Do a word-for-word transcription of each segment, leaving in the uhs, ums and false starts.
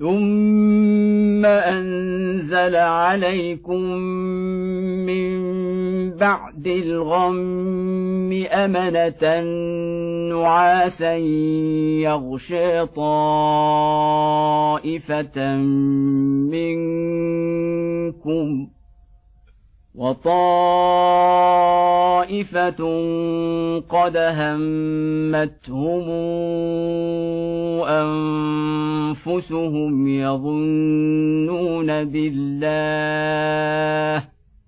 ثم أنزل عليكم من بعد الغم أمنة نعاسا يغشى طائفة منكم وطائفة قد همتهم أنفسهم يظنون بالله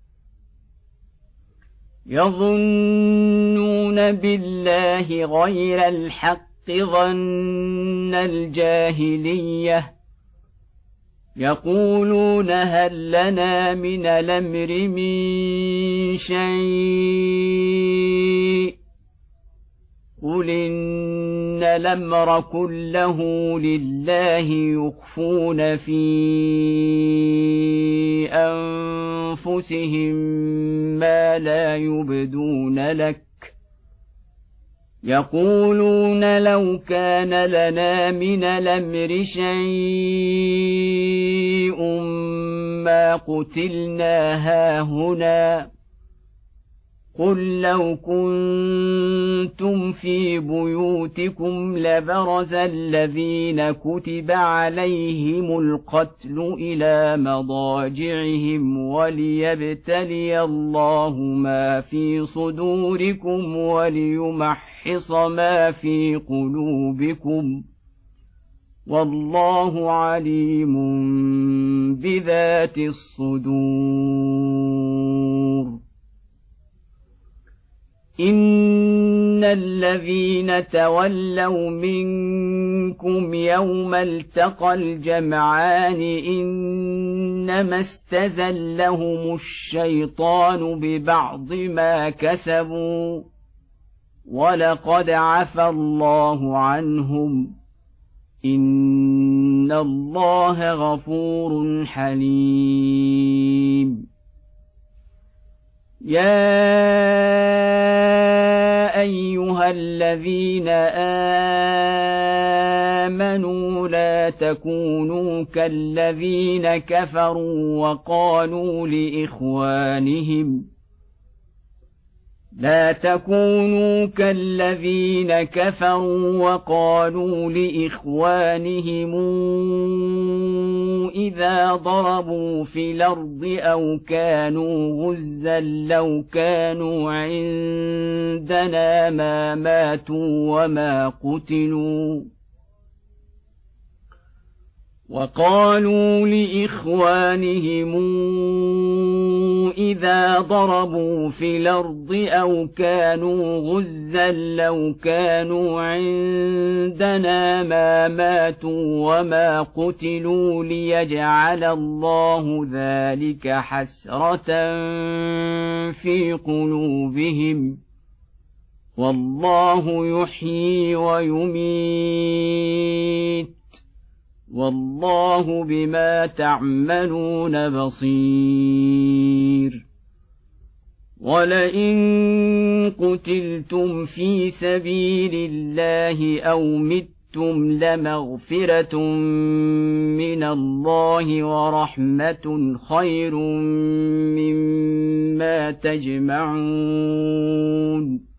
يظنون بالله غير الحق ظن الجاهلية يقولون هل لنا من الأمر من شيء قل إن الأمر كله لله يخفون في أنفسهم ما لا يبدون لك يقولون لو كان لنا من الأمر شيء ما قتلنا هاهنا قل لو كنتم في بيوتكم لبرز الذين كتب عليهم القتل إلى مضاجعهم وليبتلي الله ما في صدوركم وليمحص ما في قلوبكم والله عليم بذات الصدور إن الذين تولوا منكم يوم التقى الجمعان إنما استزلهم الشيطان ببعض ما كسبوا ولقد عفى الله عنهم إن الله غفور حليم يا أيها الذين آمنوا لا تكونوا كالذين كفروا وقالوا لإخوانهم لا تكونوا كالذين كفروا وقالوا لإخوانهم إذا ضربوا في الأرض أو كانوا غزا لو كانوا عندنا ما ماتوا وما قتلوا وقالوا لإخوانهم إذا ضربوا في الأرض أو كانوا غزا لو كانوا عندنا ما ماتوا وما قتلوا ليجعل الله ذلك حسرة في قلوبهم والله يحيي ويميت والله بما تعملون بصير ولئن قتلتم في سبيل الله أو متم لمغفرة من الله ورحمة خير مما تجمعون